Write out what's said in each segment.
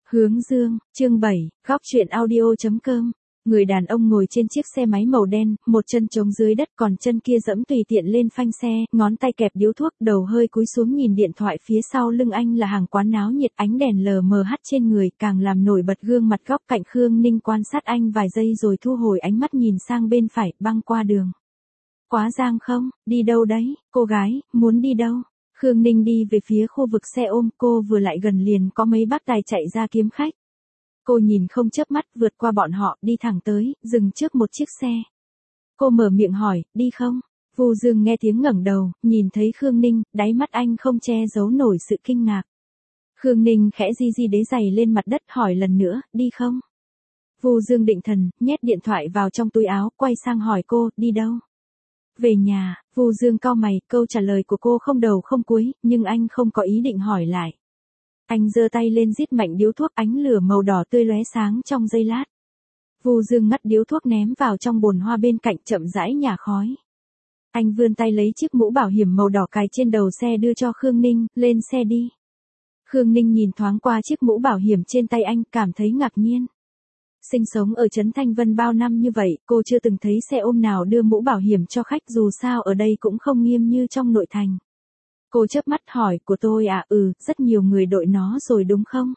Hướng dương, chương 7, góc truyện audio.com. Người đàn ông ngồi trên chiếc xe máy màu đen, một chân chống dưới đất còn chân kia giẫm tùy tiện lên phanh xe, ngón tay kẹp điếu thuốc, đầu hơi cúi xuống nhìn điện thoại phía sau lưng anh là hàng quán náo nhiệt, ánh đèn lờ mờ hắt trên người, càng làm nổi bật gương mặt góc cạnh Khương Ninh quan sát anh vài giây rồi thu hồi ánh mắt nhìn sang bên phải, băng qua đường. Quá giang không, đi đâu đấy, cô gái, muốn đi đâu? Khương Ninh đi về phía khu vực xe ôm, cô vừa lại gần liền có mấy bác tài chạy ra kiếm khách. Cô nhìn không chớp mắt vượt qua bọn họ, đi thẳng tới, dừng trước một chiếc xe. Cô mở miệng hỏi, đi không? Vu Dương nghe tiếng ngẩng đầu, nhìn thấy Khương Ninh, đáy mắt anh không che giấu nổi sự kinh ngạc. Khương Ninh khẽ di đế giày lên mặt đất hỏi lần nữa, đi không? Vu Dương định thần, nhét điện thoại vào trong túi áo, quay sang hỏi cô, đi đâu? Về nhà. Vu Dương cau mày, câu trả lời của cô không đầu không cuối, nhưng anh không có ý định hỏi lại. Anh giơ tay lên rít mạnh điếu thuốc, ánh lửa màu đỏ tươi lóe sáng trong giây lát. Vu Dương ngắt điếu thuốc ném vào trong bồn hoa bên cạnh, chậm rãi nhả khói. Anh vươn tay lấy chiếc mũ bảo hiểm màu đỏ cài trên đầu xe đưa cho Khương Ninh, lên xe đi. Khương Ninh nhìn thoáng qua chiếc mũ bảo hiểm trên tay anh, cảm thấy ngạc nhiên. Sinh sống ở Trấn Thanh Vân bao năm như vậy, cô chưa từng thấy xe ôm nào đưa mũ bảo hiểm cho khách, dù sao ở đây cũng không nghiêm như trong nội thành. Cô chớp mắt hỏi, của tôi à? Rất nhiều người đội nó rồi đúng không?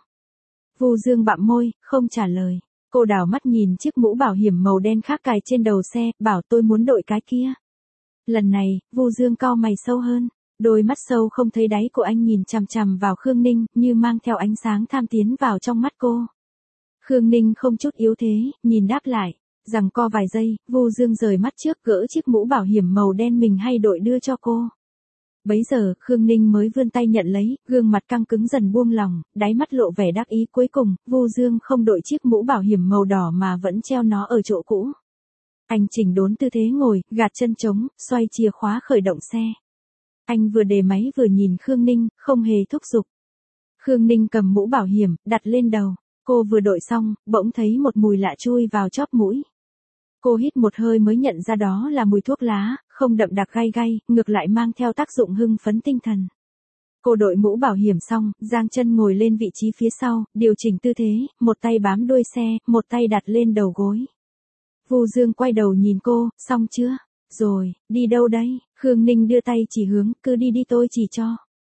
Vu Dương bặm môi, không trả lời. Cô đảo mắt nhìn chiếc mũ bảo hiểm màu đen khác cài trên đầu xe, bảo tôi muốn đội cái kia. Lần này, Vu Dương cau mày sâu hơn, đôi mắt sâu không thấy đáy của anh nhìn chằm chằm vào Khương Ninh, như mang theo ánh sáng tham tiến vào trong mắt cô. Khương Ninh không chút yếu thế, nhìn đáp lại, giằng co vài giây, Vu Dương rời mắt trước gỡ chiếc mũ bảo hiểm màu đen mình hay đội đưa cho cô. Bấy giờ, Khương Ninh mới vươn tay nhận lấy, gương mặt căng cứng dần buông lỏng, đáy mắt lộ vẻ đắc ý. Cuối cùng, Vu Dương không đội chiếc mũ bảo hiểm màu đỏ mà vẫn treo nó ở chỗ cũ. Anh chỉnh đốn tư thế ngồi, gạt chân trống, xoay chìa khóa khởi động xe. Anh vừa đề máy vừa nhìn Khương Ninh, không hề thúc giục. Khương Ninh cầm mũ bảo hiểm, đặt lên đầu. Cô vừa đội xong, bỗng thấy một mùi lạ chui vào chóp mũi. Cô hít một hơi mới nhận ra đó là mùi thuốc lá, không đậm đặc gay gay, ngược lại mang theo tác dụng hưng phấn tinh thần. Cô đội mũ bảo hiểm xong, giang chân ngồi lên vị trí phía sau, điều chỉnh tư thế, một tay bám đuôi xe, một tay đặt lên đầu gối. Vu Dương quay đầu nhìn cô, xong chưa? Rồi, đi đâu đây? Khương Ninh đưa tay chỉ hướng, cứ đi đi tôi chỉ cho.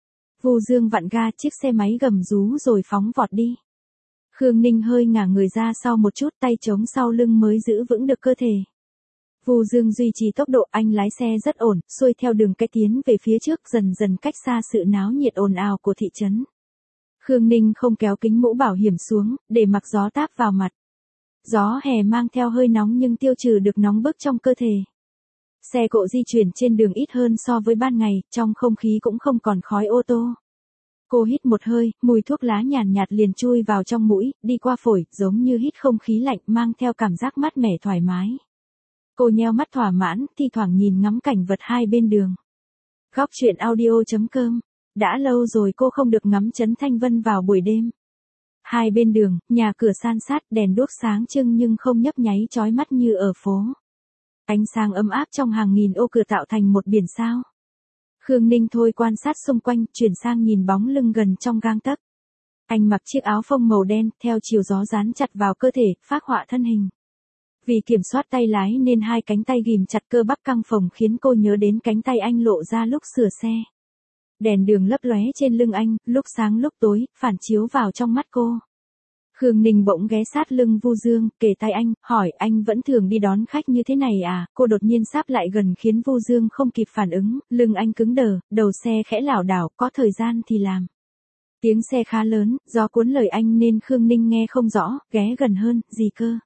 Vu Dương vặn ga chiếc xe máy gầm rú rồi phóng vọt đi. Khương Ninh hơi ngả người ra sau một chút, tay chống sau lưng mới giữ vững được cơ thể. Vu Dương duy trì tốc độ, anh lái xe rất ổn, xuôi theo đường cái tiến về phía trước, dần dần cách xa sự náo nhiệt ồn ào của thị trấn. Khương Ninh không kéo kính mũ bảo hiểm xuống, để mặc gió táp vào mặt. Gió hè mang theo hơi nóng nhưng tiêu trừ được nóng bức trong cơ thể. Xe cộ di chuyển trên đường ít hơn so với ban ngày, trong không khí cũng không còn khói ô tô. Cô hít một hơi, mùi thuốc lá nhàn nhạt liền chui vào trong mũi, đi qua phổi, giống như hít không khí lạnh, mang theo cảm giác mát mẻ thoải mái. Cô nheo mắt thỏa mãn, thi thoảng nhìn ngắm cảnh vật hai bên đường. Góc truyện audio.com. Đã lâu rồi cô không được ngắm Trấn Thanh Vân vào buổi đêm. Hai bên đường, nhà cửa san sát, đèn đuốc sáng trưng nhưng không nhấp nháy chói mắt như ở phố. Ánh sáng ấm áp trong hàng nghìn ô cửa tạo thành một biển sao. Khương Ninh thôi quan sát xung quanh, chuyển sang nhìn bóng lưng gần trong gang tấc. Anh mặc chiếc áo phông màu đen, theo chiều gió dán chặt vào cơ thể, phác họa thân hình. Vì kiểm soát tay lái nên hai cánh tay ghìm chặt, cơ bắp căng phồng khiến cô nhớ đến cánh tay anh lộ ra lúc sửa xe. Đèn đường lấp lóe trên lưng anh, lúc sáng lúc tối, phản chiếu vào trong mắt cô. Khương Ninh bỗng ghé sát lưng Vu Dương, kề tai anh, hỏi, anh vẫn thường đi đón khách như thế này à? Cô đột nhiên sáp lại gần khiến Vu Dương không kịp phản ứng, lưng anh cứng đờ, đầu xe khẽ lảo đảo, có thời gian thì làm. Tiếng xe khá lớn, gió cuốn lời anh nên Khương Ninh nghe không rõ, ghé gần hơn, gì cơ?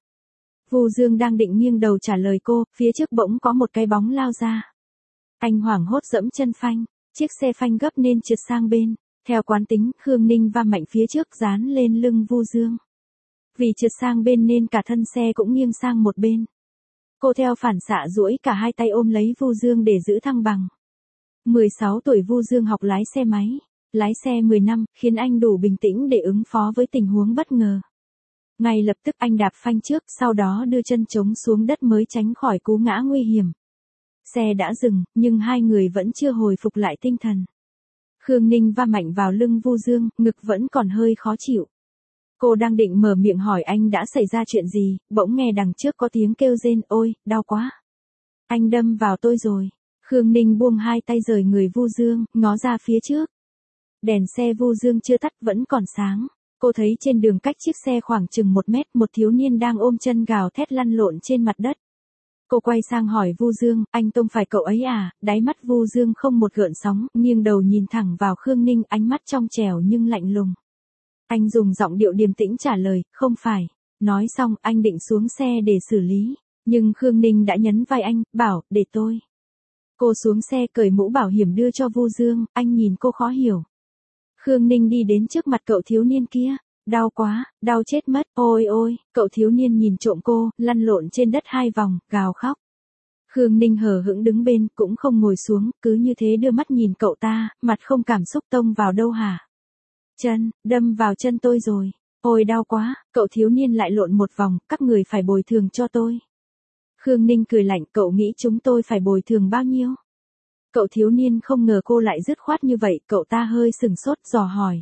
Vu Dương đang định nghiêng đầu trả lời cô, phía trước bỗng có một cái bóng lao ra. Anh hoảng hốt dẫm chân phanh, chiếc xe phanh gấp nên trượt sang bên. Theo quán tính, Khương Ninh va mạnh phía trước dán lên lưng Vu Dương. Vì trượt sang bên nên cả thân xe cũng nghiêng sang một bên. Cô theo phản xạ duỗi cả hai tay ôm lấy Vu Dương để giữ thăng bằng. 16 tuổi Vu Dương học lái xe máy. Lái xe 10 năm, khiến anh đủ bình tĩnh để ứng phó với tình huống bất ngờ. Ngay lập tức anh đạp phanh trước, sau đó đưa chân trống xuống đất mới tránh khỏi cú ngã nguy hiểm. Xe đã dừng, nhưng hai người vẫn chưa hồi phục lại tinh thần. Khương Ninh va mạnh vào lưng Vu Dương, ngực vẫn còn hơi khó chịu. Cô đang định mở miệng hỏi anh đã xảy ra chuyện gì, bỗng nghe đằng trước có tiếng kêu rên, ôi, đau quá. Anh đâm vào tôi rồi. Khương Ninh buông hai tay rời người Vu Dương, ngó ra phía trước. Đèn xe Vu Dương chưa tắt vẫn còn sáng. Cô thấy trên đường cách chiếc xe khoảng chừng 1 mét một thiếu niên đang ôm chân gào thét lăn lộn trên mặt đất. Cô quay sang hỏi Vu Dương, anh tông phải cậu ấy à? Đáy mắt Vu Dương không một gợn sóng, nghiêng đầu nhìn thẳng vào Khương Ninh, ánh mắt trong trẻo nhưng lạnh lùng. Anh dùng giọng điệu điềm tĩnh trả lời, không phải. Nói xong anh định xuống xe để xử lý. Nhưng Khương Ninh đã nhấn vai anh, bảo, để tôi. Cô xuống xe cởi mũ bảo hiểm đưa cho Vu Dương, anh nhìn cô khó hiểu. Khương Ninh đi đến trước mặt cậu thiếu niên kia. Đau quá, đau chết mất, ôi ôi, cậu thiếu niên nhìn trộm cô, lăn lộn trên đất 2 vòng, gào khóc. Khương Ninh hờ hững đứng bên, cũng không ngồi xuống, cứ như thế đưa mắt nhìn cậu ta, mặt không cảm xúc, tông vào đâu hả? Chân, đâm vào chân tôi rồi. Ôi đau quá, cậu thiếu niên lại lộn một vòng, các người phải bồi thường cho tôi. Khương Ninh cười lạnh, cậu nghĩ chúng tôi phải bồi thường bao nhiêu? Cậu thiếu niên không ngờ cô lại dứt khoát như vậy, cậu ta hơi sừng sốt, dò hỏi.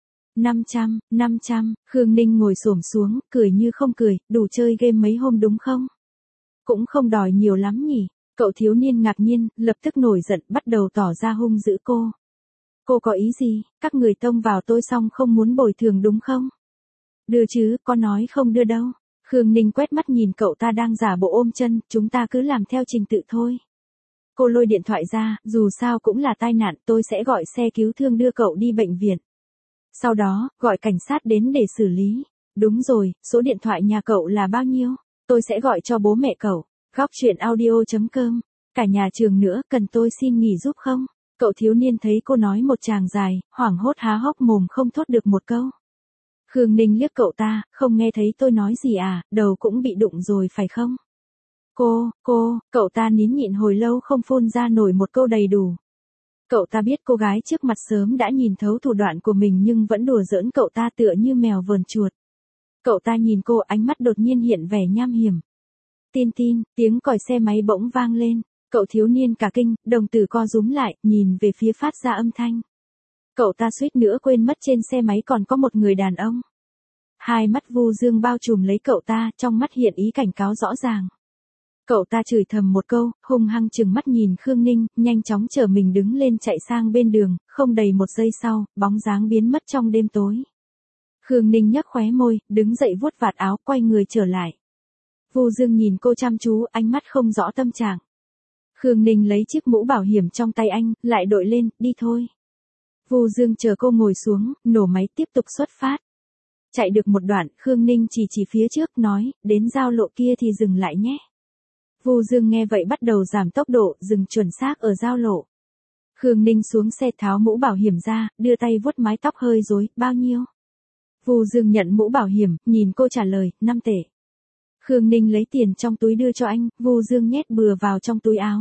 500, Khương Ninh ngồi xổm xuống, cười như không cười, đủ chơi game mấy hôm đúng không? Cũng không đòi nhiều lắm nhỉ? Cậu thiếu niên ngạc nhiên, lập tức nổi giận, bắt đầu tỏ ra hung dữ cô. Cô có ý gì, các người tông vào tôi xong không muốn bồi thường đúng không? Đưa chứ, có nói không đưa đâu. Khương Ninh quét mắt nhìn cậu ta đang giả bộ ôm chân, chúng ta cứ làm theo trình tự thôi. Cô lôi điện thoại ra, dù sao cũng là tai nạn, tôi sẽ gọi xe cứu thương đưa cậu đi bệnh viện. Sau đó, gọi cảnh sát đến để xử lý. Đúng rồi, số điện thoại nhà cậu là bao nhiêu? Tôi sẽ gọi cho bố mẹ cậu. Góc chuyện audio.com. Cả nhà trường nữa, cần tôi xin nghỉ giúp không? Cậu thiếu niên thấy cô nói một tràng dài, hoảng hốt há hốc mồm không thốt được một câu. Khương Ninh liếc cậu ta, không nghe thấy tôi nói gì à, đầu cũng bị đụng rồi phải không? Cậu ta nín nhịn hồi lâu không phun ra nổi một câu đầy đủ. Cậu ta biết cô gái trước mặt sớm đã nhìn thấu thủ đoạn của mình nhưng vẫn đùa giỡn cậu ta tựa như mèo vờn chuột. Cậu ta nhìn cô, ánh mắt đột nhiên hiện vẻ nham hiểm. Tin, tiếng còi xe máy bỗng vang lên. Cậu thiếu niên cả kinh, đồng tử co rúm lại, nhìn về phía phát ra âm thanh. Cậu ta suýt nữa quên mất trên xe máy còn có một người đàn ông. Hai mắt Vu Dương bao trùm lấy cậu ta, trong mắt hiện ý cảnh cáo rõ ràng. Cậu ta chửi thầm một câu, hung hăng trừng mắt nhìn Khương Ninh, nhanh chóng chở mình đứng lên chạy sang bên đường, không đầy 1 giây sau, bóng dáng biến mất trong đêm tối. Khương Ninh nhếch khóe môi, đứng dậy vuốt vạt áo, quay người trở lại. Vu Dương nhìn cô chăm chú, ánh mắt không rõ tâm trạng. Khương Ninh lấy chiếc mũ bảo hiểm trong tay anh, lại đội lên, đi thôi. Vu Dương chờ cô ngồi xuống, nổ máy tiếp tục xuất phát. Chạy được một đoạn, Khương Ninh chỉ phía trước, nói, đến giao lộ kia thì dừng lại nhé. Vu Dương nghe vậy bắt đầu giảm tốc độ, dừng chuẩn xác ở giao lộ. Khương Ninh xuống xe tháo mũ bảo hiểm ra, đưa tay vuốt mái tóc hơi rối, bao nhiêu? Vu Dương nhận mũ bảo hiểm, nhìn cô trả lời, 5 tệ. Khương Ninh lấy tiền trong túi đưa cho anh, Vu Dương nhét bừa vào trong túi áo.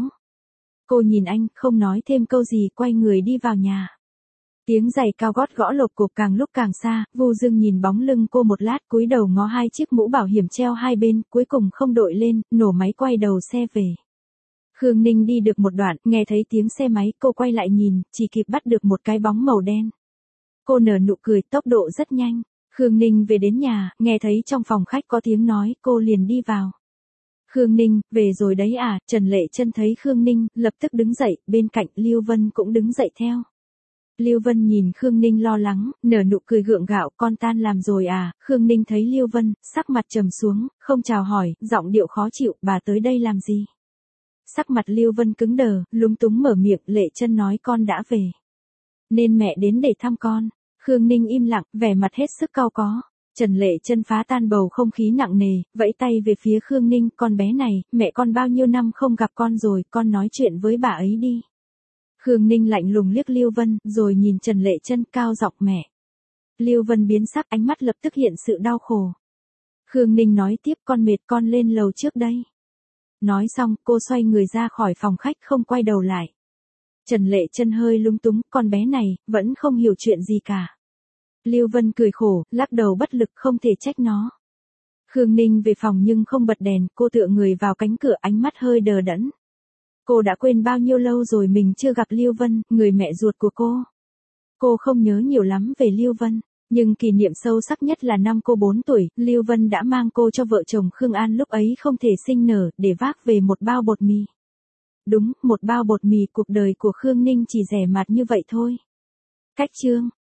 Cô nhìn anh, không nói thêm câu gì, quay người đi vào nhà. Tiếng giày cao gót gõ lộp cộp càng lúc càng xa, Vu Dương nhìn bóng lưng cô một lát, cúi đầu ngó hai chiếc mũ bảo hiểm treo hai bên, cuối cùng không đội lên, nổ máy quay đầu xe về. Khương Ninh đi được một đoạn, nghe thấy tiếng xe máy, cô quay lại nhìn, chỉ kịp bắt được một cái bóng màu đen. Cô nở nụ cười, tốc độ rất nhanh. Khương Ninh về đến nhà, nghe thấy trong phòng khách có tiếng nói, cô liền đi vào. Khương Ninh, về rồi đấy à? Trần Lệ Chân thấy Khương Ninh, lập tức đứng dậy, bên cạnh Lưu Vân cũng đứng dậy theo. Lưu Vân nhìn Khương Ninh lo lắng, nở nụ cười gượng gạo, con tan làm rồi à? Khương Ninh thấy Lưu Vân, sắc mặt trầm xuống, không chào hỏi, giọng điệu khó chịu, bà tới đây làm gì? Sắc mặt Lưu Vân cứng đờ, lúng túng mở miệng, Lệ Chân nói con đã về. Nên mẹ đến để thăm con. Khương Ninh im lặng, vẻ mặt hết sức cau có. Trần Lệ Chân phá tan bầu không khí nặng nề, vẫy tay về phía Khương Ninh, con bé này, mẹ con bao nhiêu năm không gặp con rồi, con nói chuyện với bà ấy đi. Khương Ninh lạnh lùng liếc Lưu Vân, rồi nhìn Trần Lệ Chân, cao giọng mẹ. Lưu Vân biến sắc, ánh mắt lập tức hiện sự đau khổ. Khương Ninh nói tiếp, con mệt, con lên lầu trước đây. Nói xong, cô xoay người ra khỏi phòng khách, không quay đầu lại. Trần Lệ Chân hơi lúng túng, con bé này, vẫn không hiểu chuyện gì cả. Lưu Vân cười khổ, lắc đầu bất lực, không thể trách nó. Khương Ninh về phòng nhưng không bật đèn, cô tựa người vào cánh cửa, ánh mắt hơi đờ đẫn. Cô đã quên bao nhiêu lâu rồi mình chưa gặp Lưu Vân, người mẹ ruột của cô. Cô không nhớ nhiều lắm về Lưu Vân, Nhưng kỷ niệm sâu sắc nhất là năm cô 4 tuổi, Lưu Vân đã mang cô cho vợ chồng Khương An lúc ấy không thể sinh nở, để vác về một bao bột mì. Đúng, một bao bột mì, cuộc đời của Khương Ninh chỉ rẻ mạt như vậy thôi. Cách chương